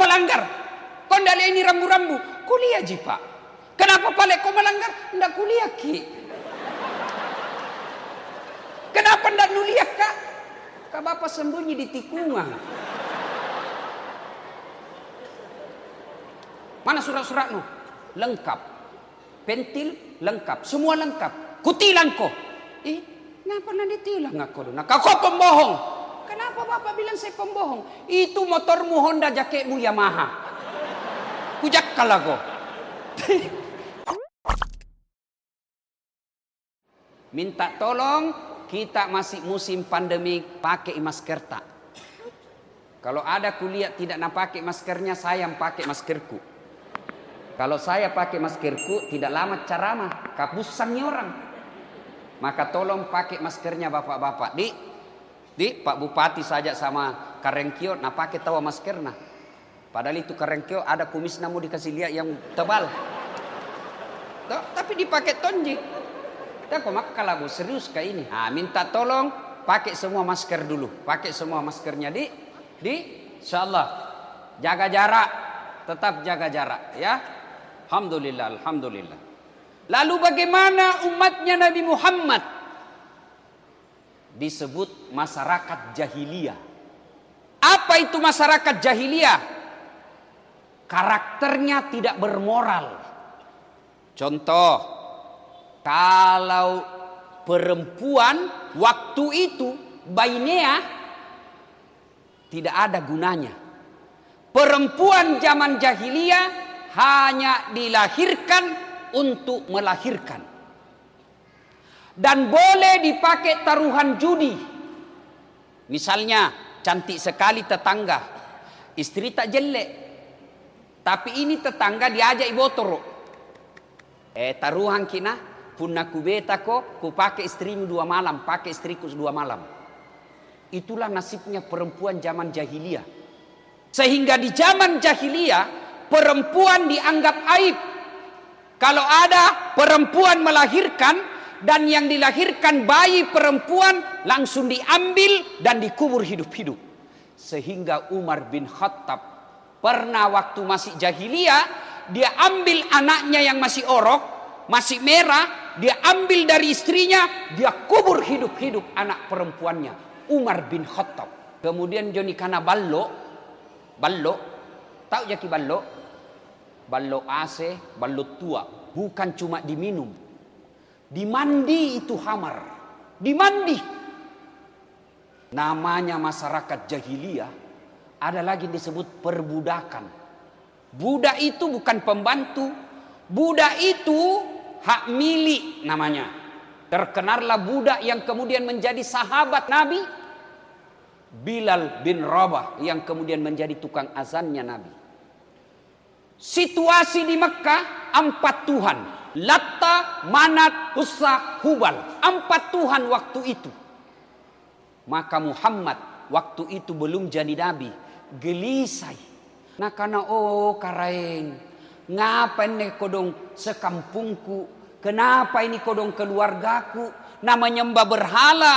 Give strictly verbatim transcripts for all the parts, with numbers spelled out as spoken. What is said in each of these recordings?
melanggar. Kau ndak ini rambu-rambu. Kuliah ji pak. Kenapa palek kau melanggar? Ndak kuliah ki. Kenapa ndak nuliah kak? Kak bapak sembunyi di tikungan. Mana surat-suratmu? Lengkap. Pentil lengkap. Semua lengkap. Kutilang kau. Eh, kenapa ndak ditilang aku? Nah, kau pembohong. Kenapa bapak bilang saya pembohong? Itu motormu Honda, jaketmu Yamaha. Kujakkal aku. Minta tolong, kita masih musim pandemi, pakai masker tak. Kalau ada kuliah tidak nak pakai maskernya, saya yang pakai maskerku. Kalau saya pakai maskerku, tidak lama ceramah, kapusannya orang. Maka tolong pakai maskernya bapak-bapak. Di, di Pak Bupati saja sama Karengkio, nak pakai tawa maskerna. Padahal itu Karengkio ada kumis namu dikasih lihat yang tebal. Tuh, tapi dipakai tonji. Tak kok mak kalau serius kayak ini. Ah, minta tolong pakai semua masker dulu. Pakai semua maskernya di, di, insyaallah jaga jarak, tetap jaga jarak, ya. Alhamdulillah, alhamdulillah. Lalu bagaimana umatnya Nabi Muhammad? Disebut masyarakat jahiliyah. Apa itu masyarakat jahiliyah? Karakternya tidak bermoral. Contoh, kalau perempuan waktu itu bainea tidak ada gunanya. Perempuan zaman jahiliyah hanya dilahirkan untuk melahirkan. Dan boleh dipakai taruhan judi. Misalnya cantik sekali tetangga, istri tak jelek, tapi ini tetangga diajak ibotoro. Eh taruhan kina punna kubeta ko ku pakai istrimu dua malam, pakai istriku dua malam. Itulah nasibnya perempuan zaman jahiliyah. Sehingga di zaman jahiliyah perempuan dianggap aib. Kalau ada perempuan melahirkan dan yang dilahirkan bayi perempuan langsung diambil dan dikubur hidup-hidup. Sehingga Umar bin Khattab pernah waktu masih jahiliyah dia ambil anaknya yang masih orok, masih merah, dia ambil dari istrinya, dia kubur hidup-hidup anak perempuannya. Umar bin Khattab. Kemudian Joni kana ballo, ballo, tahu jaki ballo? Ballo A C, ballo tua. Bukan cuma diminum, dimandi itu hamar, dimandi. Namanya masyarakat jahiliyah, ada lagi disebut perbudakan. Budak itu bukan pembantu, budak itu hak milik namanya. Terkenallah budak yang kemudian menjadi sahabat Nabi, Bilal bin Rabah, yang kemudian menjadi tukang azannya Nabi. Situasi di Mekah empat Tuhan, Latta, Manat, Uzza, Hubal, empat Tuhan waktu itu. Maka Muhammad waktu itu belum jadi Nabi, gelisah. Nah karena oh karaeng, ngapa ini kodong sekampungku, kenapa ini kodong keluargaku, nama nyembah berhala,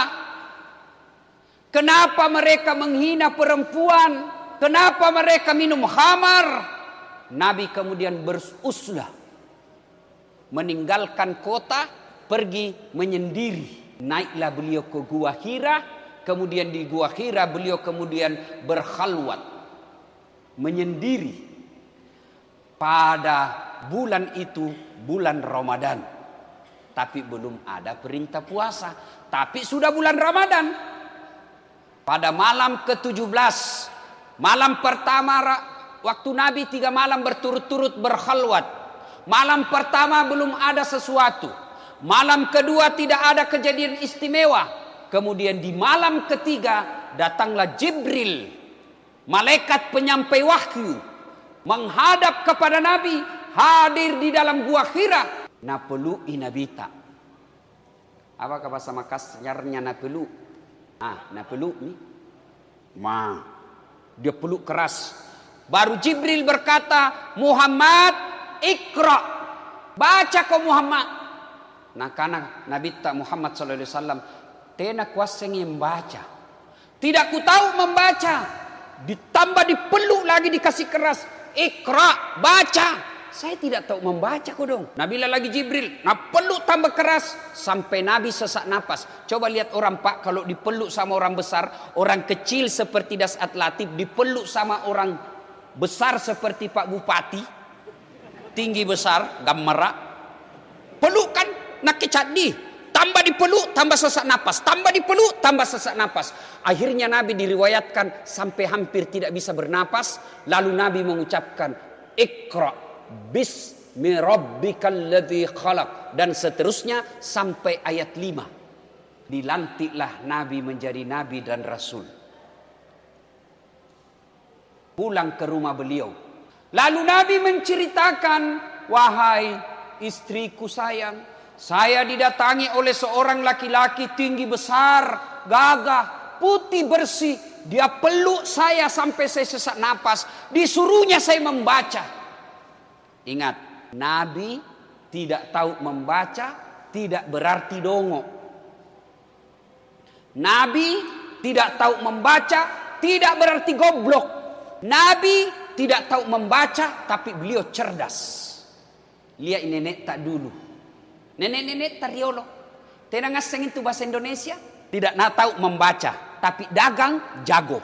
kenapa mereka menghina perempuan, kenapa mereka minum khamar. Nabi kemudian beruslah, meninggalkan kota, pergi menyendiri. Naiklah beliau ke Gua Hira, kemudian di Gua Hira beliau kemudian berkhalwat, menyendiri. Pada bulan itu bulan Ramadan, tapi belum ada perintah puasa, tapi sudah bulan Ramadan. Pada malam ke tujuh belas, malam pertama waktu Nabi tiga malam berturut-turut berkhalwat. Malam pertama belum ada sesuatu, malam kedua tidak ada kejadian istimewa. Kemudian di malam ketiga datanglah Jibril, malaikat penyampai wahyu, menghadap kepada Nabi, hadir di dalam Gua Hira. Napelu inabita. Apa bahasa Makassarnya napelu? Ah, napelu nih. Ma, dia peluk keras. Baru Jibril berkata, Muhammad, ikra. Baca kau Muhammad. Nah karena Nabi Muhammad sallallahu alaihi wasallam tena kuasa membaca. Tidak ku tahu membaca. ditambah dipeluk lagi dikasih keras. Iqra, baca. Saya tidak tahu membaca kok dong. Nabi lagi Jibril, nah peluk tambah keras sampai Nabi sesak napas. Coba lihat orang Pak, kalau dipeluk sama orang besar, orang kecil seperti Dasat Latif dipeluk sama orang besar seperti Pak Bupati, tinggi besar, gammerak, peluk kan nak kecadi, tambah dipeluk tambah sesak napas, tambah dipeluk tambah sesak napas. Akhirnya Nabi diriwayatkan sampai hampir tidak bisa bernapas. Lalu Nabi mengucapkan Iqra Bismi rabbikal ladzi khalaq, dan seterusnya sampai ayat lima. Dilantiklah Nabi menjadi Nabi dan Rasul. Pulang ke rumah beliau. Lalu Nabi menceritakan, wahai istriku sayang, saya didatangi oleh seorang laki-laki tinggi besar, gagah, putih bersih. Dia peluk saya sampai saya sesak napas. Disuruhnya saya membaca. Ingat, Nabi tidak tahu membaca tidak berarti dongok. Nabi tidak tahu membaca tidak berarti goblok. Nabi tidak tahu membaca tapi beliau cerdas. Lihat nenek tak dulu. Nenek-nenek tariolo. Tenang asing itu bahasa Indonesia. Tidak nak tahu membaca tapi dagang jago.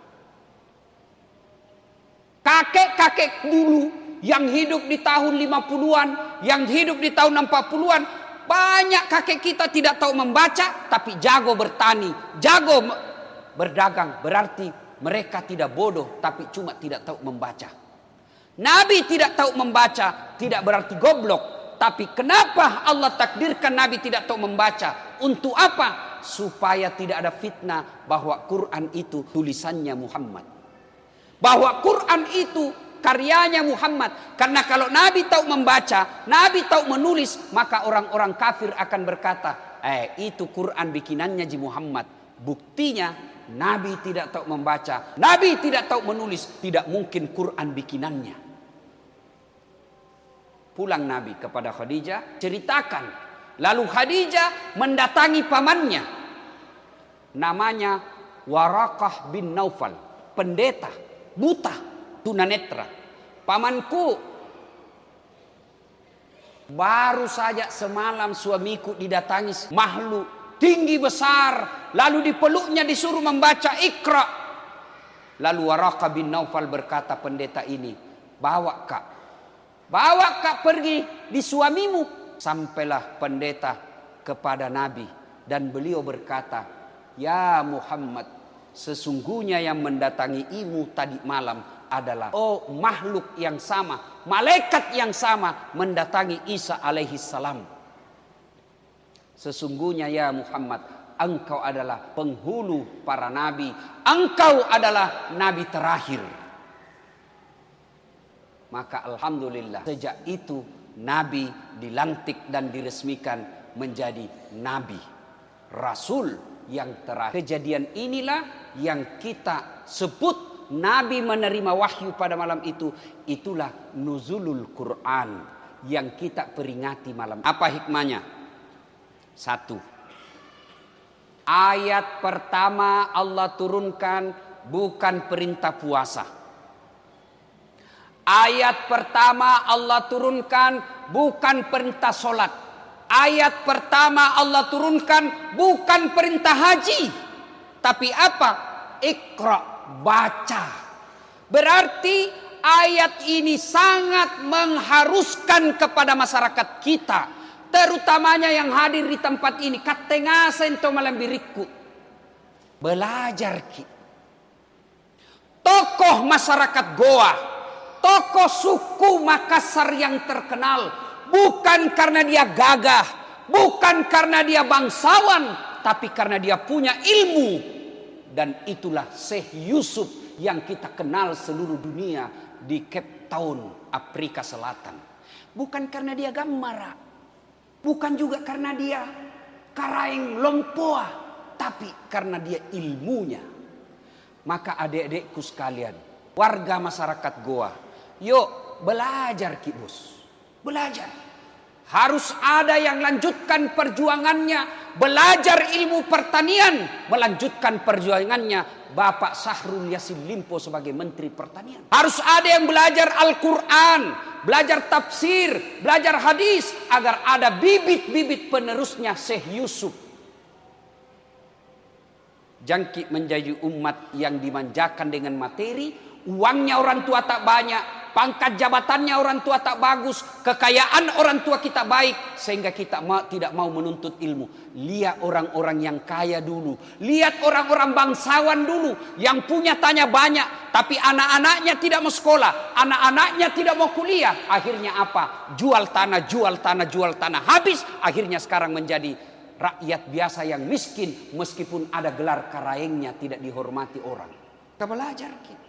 Kakek-kakek dulu yang hidup di tahun lima puluhan, yang hidup di tahun enam puluhan, banyak kakek kita tidak tahu membaca tapi jago bertani, jago berdagang. Berarti mereka tidak bodoh tapi cuma tidak tahu membaca. Nabi tidak tahu membaca tidak berarti goblok, tapi kenapa Allah takdirkan Nabi tidak tahu membaca? Untuk apa? Supaya tidak ada fitnah bahwa Quran itu tulisannya Muhammad, bahwa Quran itu karyanya Muhammad. Karena kalau Nabi tahu membaca, Nabi tahu menulis, maka orang-orang kafir akan berkata, eh itu Quran bikinannya Ji Muhammad. Buktinya Nabi tidak tahu membaca, Nabi tidak tahu menulis, tidak mungkin Quran bikinannya. Pulang Nabi kepada Khadijah, ceritakan. Lalu Khadijah mendatangi pamannya, namanya Waraqah bin Naufal, pendeta buta tunanetra. Pamanku, baru saja semalam suamiku didatangi makhluk tinggi besar, lalu dipeluknya disuruh membaca Iqra. Lalu Waraqah bin Naufal berkata, pendeta ini, bawa kak, bawa kak pergi di suamimu. Sampailah pendeta kepada Nabi dan beliau berkata, ya Muhammad, sesungguhnya yang mendatangi ibu tadi malam adalah oh makhluk yang sama, malaikat yang sama mendatangi Isa alaihi salam. Sesungguhnya ya Muhammad, engkau adalah penghulu para nabi, engkau adalah nabi terakhir. Maka alhamdulillah sejak itu Nabi dilantik dan diresmikan menjadi nabi, rasul yang terakhir. Kejadian inilah yang kita sebut Nabi menerima wahyu pada malam itu. Itulah nuzulul Quran yang kita peringati malam. Apa hikmahnya? Satu, ayat pertama Allah turunkan bukan perintah puasa. Ayat pertama Allah turunkan bukan perintah solat. Ayat pertama Allah turunkan bukan perintah haji. Tapi apa? Iqra, baca. Berarti ayat ini sangat mengharuskan kepada masyarakat kita, terutamanya yang hadir di tempat ini. Katengah sento malam biriku. Belajar ki. Tokoh masyarakat Goa, tokoh suku Makassar yang terkenal, bukan karena dia gagah, bukan karena dia bangsawan, tapi karena dia punya ilmu. Dan itulah Syekh Yusuf yang kita kenal seluruh dunia di Cape Town, Afrika Selatan. Bukan karena dia Gammara, bukan juga karena dia Karaeng Lompoa, tapi karena dia ilmunya. Maka adik-adikku sekalian, warga masyarakat Goa, yuk belajar ki bos, belajar. Harus ada yang lanjutkan perjuangannya, belajar ilmu pertanian, melanjutkan perjuangannya Bapak Syahrul Yassin Limpo sebagai Menteri Pertanian. Harus ada yang belajar Al-Quran, belajar tafsir, belajar hadis, agar ada bibit-bibit penerusnya Syekh Yusuf. Jangkik menjadi umat yang dimanjakan dengan materi, uangnya orang tua tak banyak, pangkat jabatannya orang tua tak bagus, kekayaan orang tua kita baik, sehingga kita ma tidak mau menuntut ilmu. Lihat orang-orang yang kaya dulu, lihat orang-orang bangsawan dulu, yang punya tanya banyak, tapi anak-anaknya tidak mau sekolah, anak-anaknya tidak mau kuliah. Akhirnya apa? Jual tanah, jual tanah, jual tanah. Habis, akhirnya sekarang menjadi rakyat biasa yang miskin, meskipun ada gelar karaengnya tidak dihormati orang. Kita belajar kita.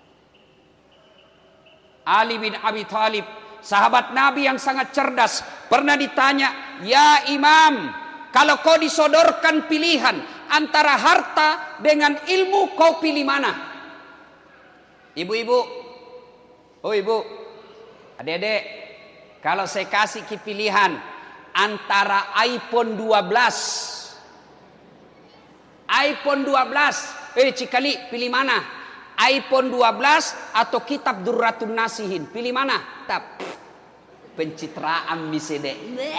Ali bin Abi Thalib, sahabat Nabi yang sangat cerdas, pernah ditanya, "Ya Imam, kalau kau disodorkan pilihan antara harta dengan ilmu, kau pilih mana?" Ibu-ibu, oh ibu, adik-adik, kalau saya kasih ke pilihan antara iPhone dua belas, iPhone dua belas, eh Cikali, pilih mana? iPhone dua belas atau kitab Durratun Nasihin, pilih mana? Tap. Pencitraan misede.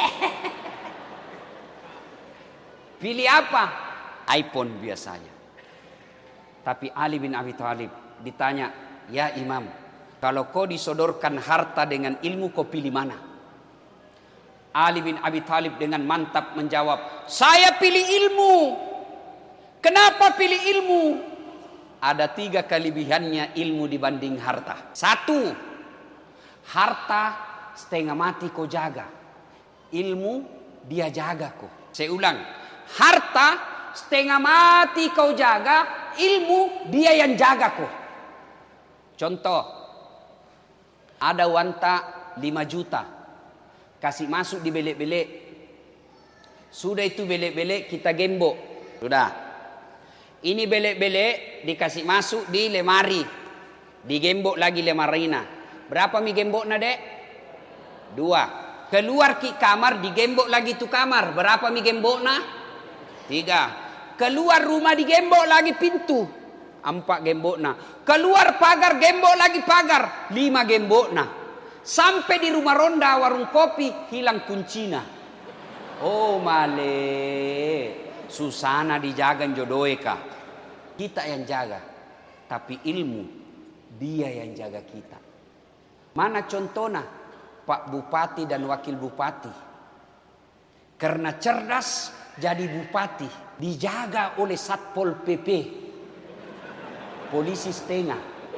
Pilih apa? iPhone biasanya. Tapi Ali bin Abi Thalib ditanya, "Ya Imam, kalau kau disodorkan harta dengan ilmu, kau pilih mana?" Ali bin Abi Thalib dengan mantap menjawab, "Saya pilih ilmu." Kenapa pilih ilmu? Ada tiga kelebihannya ilmu dibanding harta. Satu, harta setengah mati kau jaga, ilmu dia jaga kau. Saya ulang, harta setengah mati kau jaga, ilmu dia yang jaga kau. Contoh, ada wanta lima juta, kasih masuk di belek-belek. Sudah itu belek-belek kita gembok, sudah. Ini belek-belek dikasih masuk di lemari, digembok lagi lemarina. Berapa mi gembok na dek? Dua. Keluar ki kamar digembok lagi tu kamar. Berapa mi gembok na? Tiga. Keluar rumah digembok lagi pintu. Empat gembok na. Keluar pagar gembok lagi pagar. Lima gembok na. Sampai di rumah ronda warung kopi hilang kuncinya. Oh male. Susana dijaga jodoheka. Kita yang jaga, tapi ilmu dia yang jaga kita. Mana contohnya Pak Bupati dan Wakil Bupati? Karena cerdas jadi bupati, dijaga oleh Satpol P P, polisi setengah.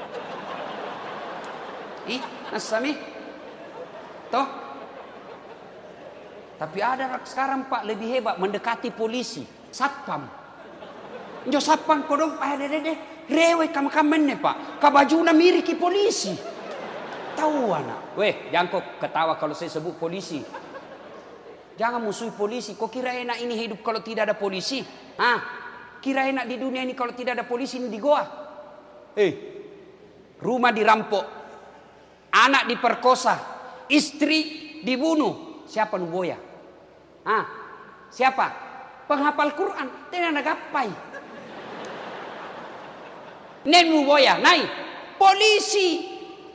Ih, nasami, toh. Tapi ada sekarang Pak lebih hebat, mendekati polisi, satpam. Jo satpam kodong, ah deh deh, rewe kam kamen nih Pak, kabajuna miriki polisi. Tahu anak, weh jangan kau ketawa kalau saya sebut polisi. Jangan musuhi polisi. Kau kira enak ini hidup kalau tidak ada polisi? Ah, kira enak di dunia ini kalau tidak ada polisi ini di goa? Eh, rumah dirampok, anak diperkosa, istri dibunuh. Siapa nuboya? Ah, siapa? Penghafal Quran. Tidak ada gapai. Nen nuboya, naik polisi.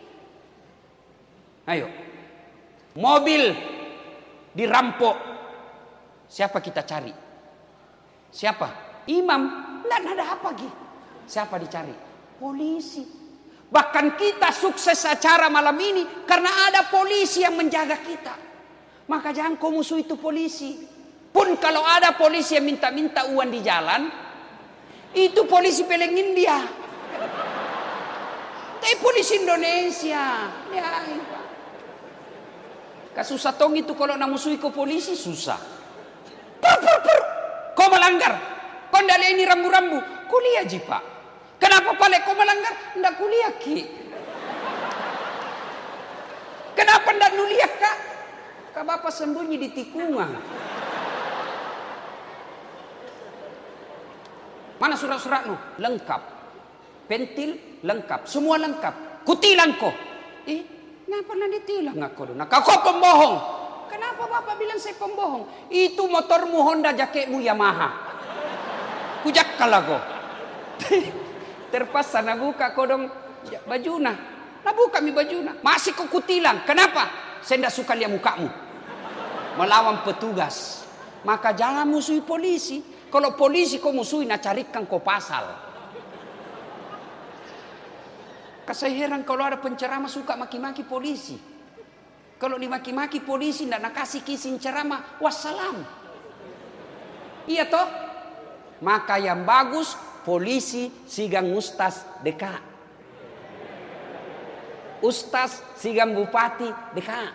Ayo, mobil dirampok. Siapa kita cari? Siapa? Imam. Tidak ada apa lagi. Siapa dicari? Polisi. Bahkan kita sukses acara malam ini karena ada polisi yang menjaga kita. Maka jangan kau musuh itu polisi. Pun kalau ada polisi yang minta-minta uang di jalan, itu polisi peleng India. Tapi polisi Indonesia. Ya, kasus satong itu kalau nak musuhi kau polisi susah. Pur, pur, pur. Kau melanggar. Kau ndak ini rambu-rambu. Kuliah ji Pak. Kenapa pale kau melanggar? Ndak kuliah ki. Kenapa ndak nuliah kak? Kak bapak sembunyi di tikungan. Mana surat-suratmu? Lengkap. Pentil lengkap. Semua lengkap. Kutilang kau. Eh, kenapa nak ditilang aku? Nak kau pembohong. Kan Kenapa Bapak bilang saya pembohong? Itu motormu Honda, jaketmu Yamaha. Kujak kalago. Terpaksa nabuka kodong bajuna. Nabuka mi bajuna. Masih kau kutilang. Kenapa? Saya tidak suka lihat mukamu. Melawan petugas. Maka jangan musuhi polisi. Kalau polisi kau musuhi, nak carikan kau pasal. Saya heran kalau ada penceramah suka maki-maki polisi. Kalau dimaki-maki polisi, tidak nak kasih kisin ceramah, wassalam. Iya toh? Maka yang bagus, polisi sigang ustaz dekat. Ustaz sigang bupati dekat.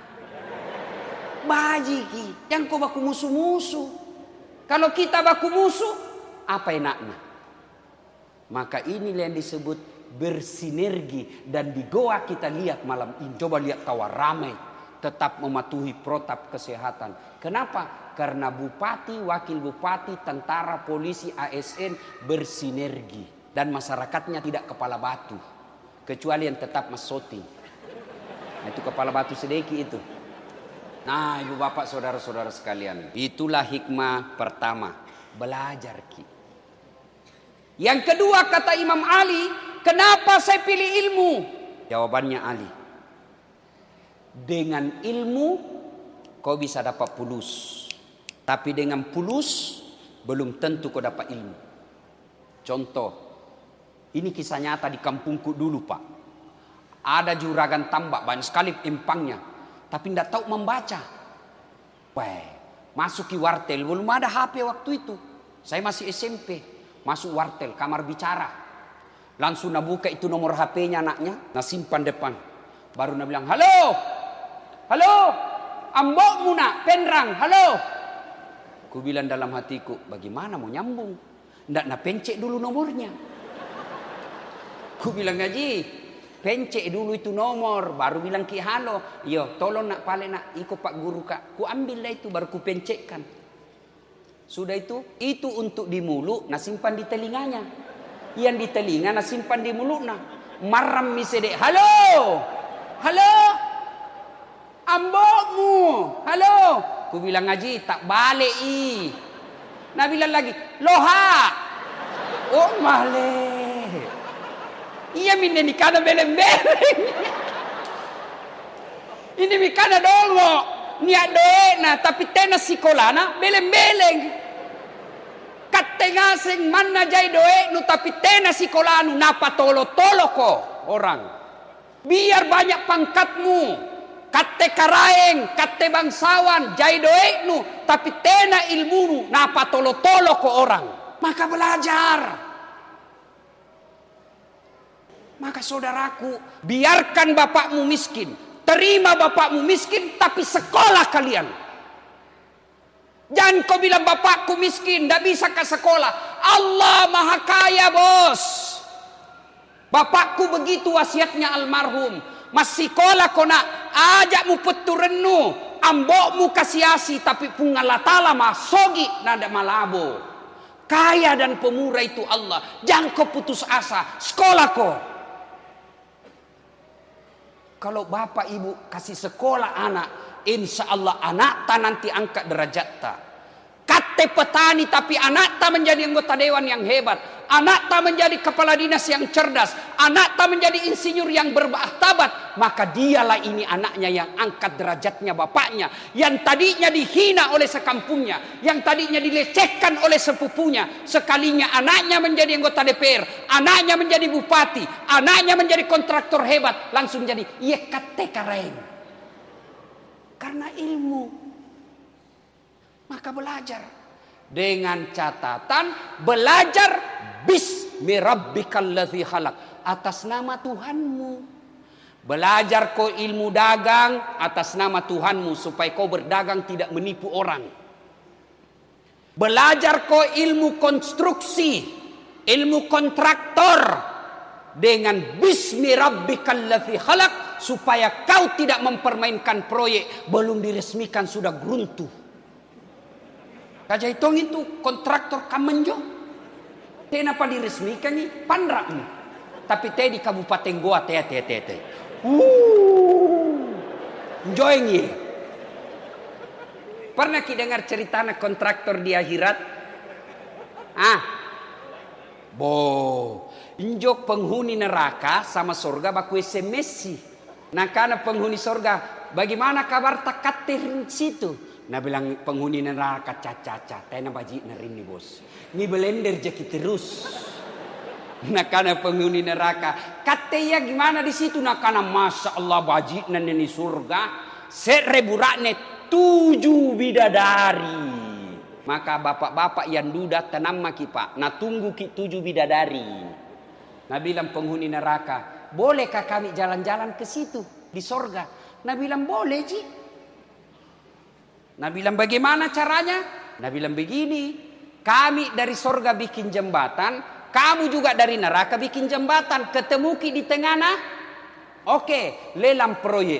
Bajiki, jangan kau baku musuh-musuh. Kalau kita baku musuh, apa enaknya? Maka inilah yang disebut bersinergi. Dan di goa kita lihat malam ini, coba lihat tawa ramai, tetap mematuhi protap kesehatan. Kenapa? Karena bupati, wakil bupati, tentara, polisi, A S N bersinergi. Dan masyarakatnya tidak kepala batu. Kecuali yang tetap masoti. Nah, itu kepala batu sedeki itu. Nah, ibu bapak saudara-saudara sekalian, itulah hikmah pertama, belajar ki. Yang kedua kata Imam Ali, kenapa saya pilih ilmu? Jawabannya Ali, dengan ilmu kau bisa dapat pulus, tapi dengan pulus belum tentu kau dapat ilmu. Contoh, ini kisah nyata di kampungku dulu Pak. Ada juragan tambak banyak sekali empangnya, tapi tidak tahu membaca. Wah, masuk ke wartel, belum ada H P waktu itu. Saya masih S M P, masuk wartel, kamar bicara. Langsung nak buka itu nomor H P-nya anaknya, nak simpan depan. Baru nak bilang, halo, halo, ambokmu nak, penrang, halo. Ku bilang dalam hatiku, bagaimana mau nyambung? Ndak nak pencet dulu nomornya. Ku bilang, ngaji, pencet dulu itu nomor, baru bilang ki halo. Yo, tolong nak pale nak ikut Pak Guru kak. Ku ambil dah itu, baru ku pencetkan. Sudah itu, itu untuk di mulut, nak simpan di telinganya. Yang di telinga, nak simpan di mulut nak. Maram misedek, halo, halo, ambokmu, halo. Ku bilang ngaji, tak balik i. Nak bilang lagi, loha. Oh maleh. Iya minne ni kana beleng-beleng. Ini mi kana dongo. Niat doe na tapi tena sikolana beleng-beleng. Katte ngaseng manna jai doe nu tapi tena sikolanu napa tolo-tolo ko orang. Biar banyak pangkatmu. Katte karaeng, katte bangsawan, jai doe nu tapi tena ilmu napa tolo-tolo ko orang. Maka belajar. Maka saudaraku, biarkan bapakmu miskin. Terima bapakmu miskin, tapi sekolah kalian. Jangan kau bilang bapakku miskin, tidak bisa ke sekolah. Allah maha kaya bos. Bapakku begitu wasiatnya almarhum. Mas sekolah kau nak, ajakmu peturenu. Ambokmu kasiasi, tapi pungalatala masogi nada malabo. Kaya dan pemurah itu Allah. Jangan kau putus asa, sekolah kau. Kalau bapak ibu kasih sekolah anak, insya Allah anak ta nanti angkat derajat ta. Kate petani tapi anak ta menjadi anggota dewan yang hebat. Anak ta menjadi kepala dinas yang cerdas. Anak ta menjadi insinyur yang bermartabat. Maka dialah ini anaknya yang angkat derajatnya bapaknya. Yang tadinya dihina oleh sekampungnya. Yang tadinya dilecehkan oleh sepupunya. Sekalinya anaknya menjadi anggota D P R. Anaknya menjadi bupati. Anaknya menjadi kontraktor hebat. Langsung jadi iya kate karaeng. Karena ilmu. Maka belajar. Dengan catatan belajar bismi rabbikal ladzi khalaq, atas nama Tuhanmu. Belajar kau ilmu dagang atas nama Tuhanmu supaya kau berdagang tidak menipu orang. Belajar kau ilmu konstruksi, ilmu kontraktor dengan bismi rabbikal ladzi khalaq supaya kau tidak mempermainkan proyek belum diresmikan sudah geruntuh. Kaja hitong itu kontraktor Kamenjo. Kenapa diresmikan ni? Pandrak ni. Tapi teh di Kabupaten Goa teh teh teh teh. Uh. Enjoy ni. Pernah ki dengar cerita anak kontraktor di akhirat? Ah, bo, injok penghuni neraka sama surga baku S M S sih. Nah karena penghuni surga, bagaimana kabar tak katir situ? Nah bilang penghuni neraka caca-caca, tena baji nerin nih bos. Ini blender jeki terus. Nah karena penghuni neraka, kate ya gimana di situ? Nah karena masya Allah baji nani surga, seribu rakne tujuh bidadari. Maka bapak-bapak yang duda tenang maki pak, nah tunggu ki tujuh bidadari. Nah bilang penghuni neraka, bolehkah kami jalan-jalan ke situ di sorga? Nah bilang boleh ji. Nah bilang bagaimana caranya? Nah bilang begini, kami dari sorga bikin jembatan, kamu juga dari neraka bikin jembatan, ketemu ki di tengah nah. Oke, lelang proyek.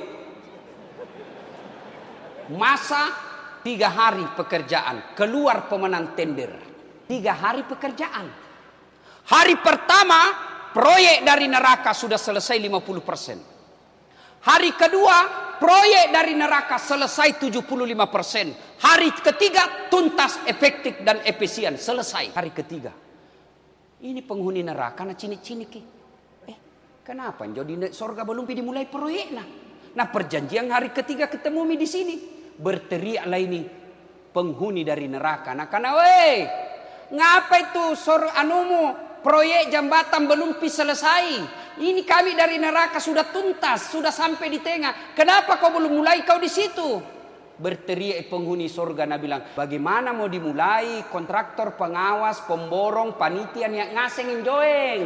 Masa tiga hari pekerjaan, keluar pemenang tender. Tiga hari pekerjaan. Hari pertama, proyek dari neraka sudah selesai lima puluh persen. Hari kedua, proyek dari neraka selesai tujuh puluh lima persen. Hari ketiga, tuntas, efektif, dan efisien. Selesai hari ketiga. Ini penghuni neraka, nah cinik-cinik. Eh, kenapa? Jadi sorga belum dimulai proyek nah. Nah perjanjian hari ketiga ketemu mi di sini. Berteriaklah ini penghuni dari neraka. Nah karena weh, ngapa itu sor anumu proyek jembatan belum selesai? Ini kami dari neraka sudah tuntas, sudah sampai di tengah. Kenapa kau belum mulai kau di situ? Berteriak penghuni surga. Nah bilang, bagaimana mau dimulai? Kontraktor, pengawas, pemborong, panitia yang ngaseng enjoying.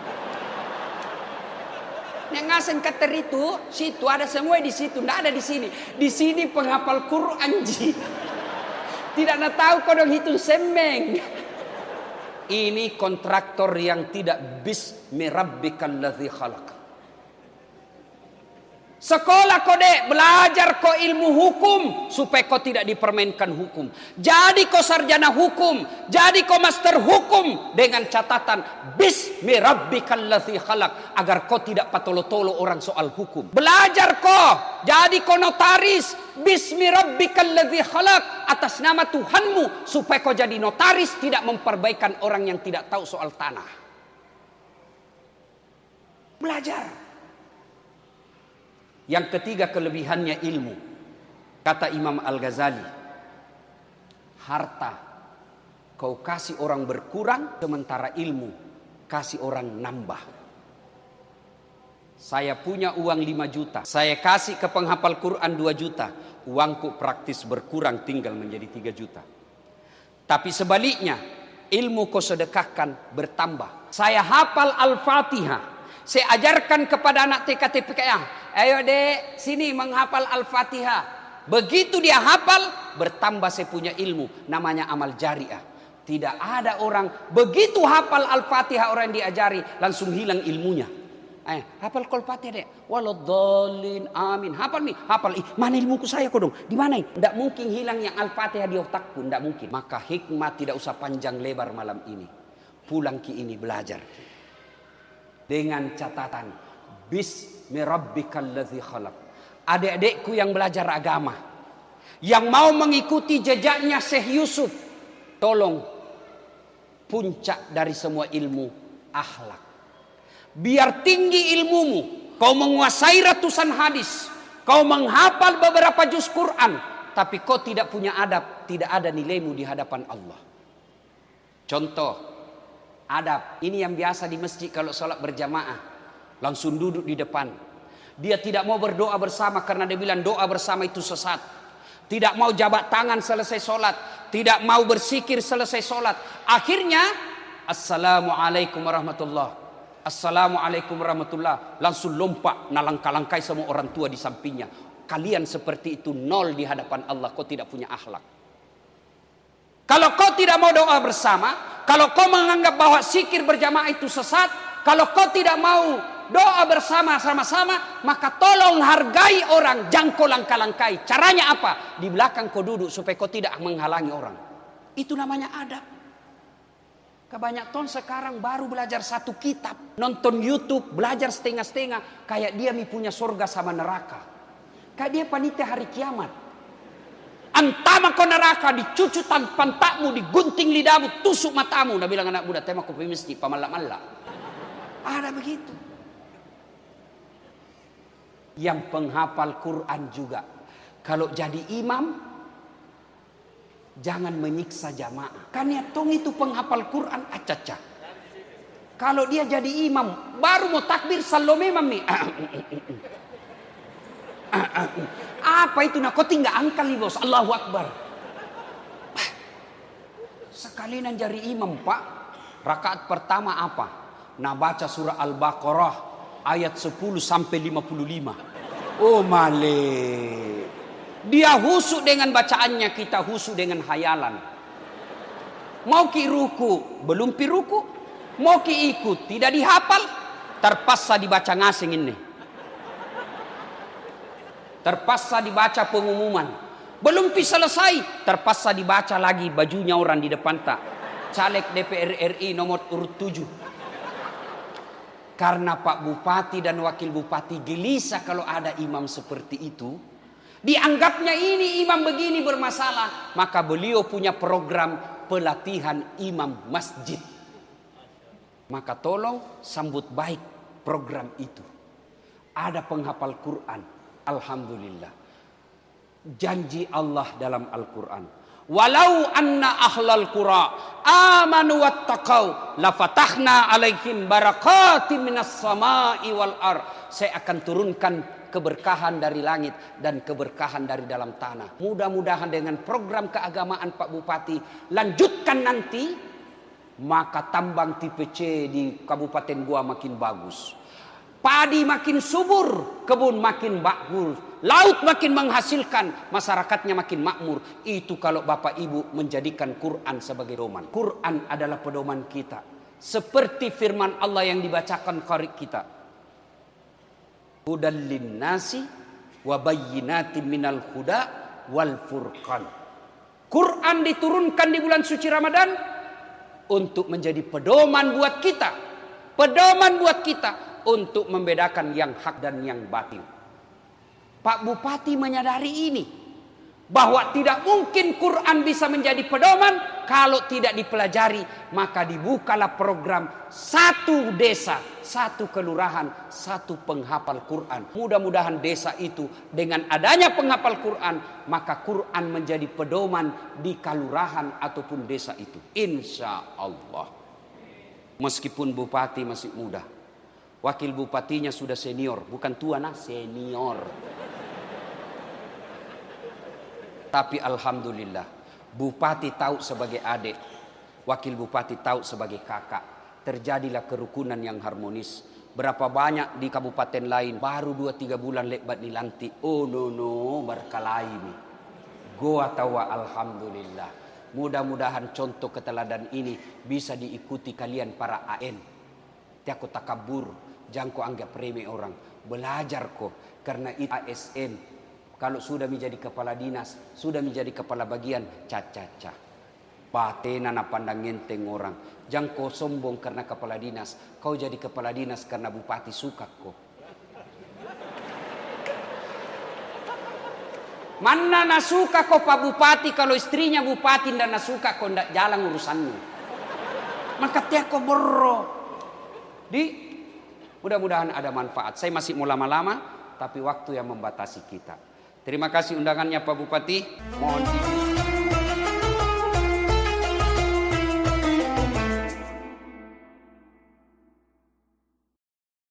Yang ngaseng kater itu, situ ada semua di situ, tidak ada di sini. Di sini penghafal Quran ji. Tidak nak tahu kau dong hitung semeng. Ini kontraktor yang tidak bismi rabbikal ladzi khalaq. Sekolah kau dek, belajar kau ilmu hukum supaya kau tidak dipermainkan hukum. Jadi kau sarjana hukum, jadi kau master hukum dengan catatan bismi rabbikal ladzi khalaq agar kau tidak patolo-tolo orang soal hukum. Belajar kau, jadi kau notaris bismi rabbikal ladzi khalaq atas nama Tuhanmu supaya kau jadi notaris tidak memperbaikan orang yang tidak tahu soal tanah. Belajar. Yang ketiga kelebihannya ilmu. Kata Imam Al-Ghazali, harta kau kasih orang berkurang, sementara ilmu kasih orang nambah. Saya punya uang lima juta, saya kasih ke penghafal Quran dua juta, uangku praktis berkurang tinggal menjadi tiga juta. Tapi sebaliknya, ilmu kau sedekahkan bertambah. Saya hafal Al-Fatihah, saya ajarkan kepada anak T K T P K A, ayo dek sini menghafal Al-Fatihah. Begitu dia hafal, bertambah saya punya ilmu, namanya amal jariah. Tidak ada orang begitu hafal Al-Fatihah orang yang diajari langsung hilang ilmunya. Eh, hafal Al-Fatihah dek, waladhdallin amin. Hafal nih, hafal. Ih, mana ilmuku saya kok dong? Di mana? Tidak mungkin hilang yang Al-Fatihah di otakku, tidak mungkin. Maka hikmah tidak usah panjang lebar malam ini. Pulang ki ini belajar. Dengan catatan bismi rabbikal ladzi khalaq. Adik-adikku yang belajar agama, yang mau mengikuti jejaknya Syekh Yusuf, tolong puncak dari semua ilmu akhlak. Biar tinggi ilmumu, kau menguasai ratusan hadis, kau menghafal beberapa juz Quran, tapi kau tidak punya adab, tidak ada nilaimu di hadapan Allah. Contoh adab, ini yang biasa di masjid kalau sholat berjamaah, langsung duduk di depan. Dia tidak mau berdoa bersama karena dia bilang doa bersama itu sesat. Tidak mau jabat tangan selesai sholat, tidak mau bersikir selesai sholat. Akhirnya, assalamualaikum warahmatullah, assalamualaikum warahmatullah, langsung lompat nalangka-langkai semua orang tua di sampingnya. Kalian seperti itu nol di hadapan Allah, kau tidak punya akhlak. Kalau kau tidak mau doa bersama, kalau kau menganggap bahwa zikir berjamaah itu sesat, kalau kau tidak mau doa bersama sama-sama, maka tolong hargai orang, jangan kau langkah-langkai. Caranya apa? Di belakang kau duduk supaya kau tidak menghalangi orang. Itu namanya adab. Kebanyakan sekarang baru belajar satu kitab, nonton YouTube, belajar setengah-setengah, kayak dia punya surga sama neraka. Kayak dia panitia hari kiamat. Antama kau neraka, dicucutan pantakmu, digunting lidahmu, tusuk matamu. Nah bilang anak muda, tema kau pemisti, pamalak-malak. Ada begitu. Yang penghafal Quran juga, kalau jadi imam, jangan menyiksa jamaah. Kan ya tong itu penghafal Quran, acaca. Kalau dia jadi imam, baru mau takbir sallo memang nih. Apa itu nak? Kau tinggal angkat nih bos. Allahu Akbar. Sekalian jadi imam pak. Rakaat pertama apa? Nah baca surah Al-Baqarah ayat sepuluh sampai lima puluh lima. Oh male. Dia husuk dengan bacaannya, kita husuk dengan hayalan. Mau ki ruku, belum pi ruku. Mau ki ikut, tidak dihafal. Terpaksa dibaca ngasing ini. Terpaksa dibaca pengumuman. Belum bisa selesai. Terpaksa dibaca lagi bajunya orang di depan tak. Caleg D P R R I nomor urut tujuh. Karena Pak Bupati dan Wakil Bupati gelisah kalau ada imam seperti itu. Dianggapnya ini imam begini bermasalah. Maka beliau punya program pelatihan imam masjid. Maka tolong sambut baik program itu. Ada penghafal Quran. Alhamdulillah. Janji Allah dalam Al-Quran. Walau anna ahlal qura amanu wattaqau lafatahna alaihim barakatim minas samai wal ar. Saya akan turunkan keberkahan dari langit dan keberkahan dari dalam tanah. Mudah-mudahan dengan program keagamaan Pak Bupati lanjutkan nanti, maka tambang tipe C di Kabupaten Goa makin bagus. Padi makin subur, kebun makin bagus, laut makin menghasilkan, masyarakatnya makin makmur. Itu kalau Bapak Ibu menjadikan Quran sebagai pedoman. Quran adalah pedoman kita. Seperti firman Allah yang dibacakan qari kita. Hudal linnasi wa bayyinatin minal huda wal furqan. Quran diturunkan di bulan suci Ramadan untuk menjadi pedoman buat kita. Pedoman buat kita. Untuk membedakan yang hak dan yang batil. Pak Bupati menyadari ini. Bahwa tidak mungkin Quran bisa menjadi pedoman kalau tidak dipelajari. Maka dibukalah program satu desa, satu kelurahan, satu penghafal Quran. Mudah-mudahan desa itu dengan adanya penghafal Quran, maka Quran menjadi pedoman di kelurahan ataupun desa itu. Insya Allah. Meskipun Bupati masih muda. Wakil bupatinya sudah senior, bukan tua nah, senior. Tapi alhamdulillah, bupati tahu sebagai adik, wakil bupati tahu sebagai kakak. Terjadilah kerukunan yang harmonis. Berapa banyak di kabupaten lain baru dua tiga bulan lebat dilantik. Oh no no, berkelahi nih. Goa tawa alhamdulillah. Mudah-mudahan contoh keteladan ini bisa diikuti kalian para A N. Tiako takabur. Jangan kau anggap remeh orang. Belajar kok. Karena itu A S N. Kalau sudah menjadi kepala dinas. Sudah menjadi kepala bagian. Caca-caca. Batena na pandang ngenteng orang. Jangan kau sombong karena kepala dinas. Kau jadi kepala dinas karena bupati suka kok. Mana nasuka kau Pak Bupati. Kalau istrinya bupati dan nasuka kau ndak jalan urusanmu. Maka tiap kau borro. Di mudah-mudahan ada manfaat. Saya masih mau lama-lama, tapi waktu yang membatasi kita. Terima kasih undangannya Pak Bupati. Mohon izin.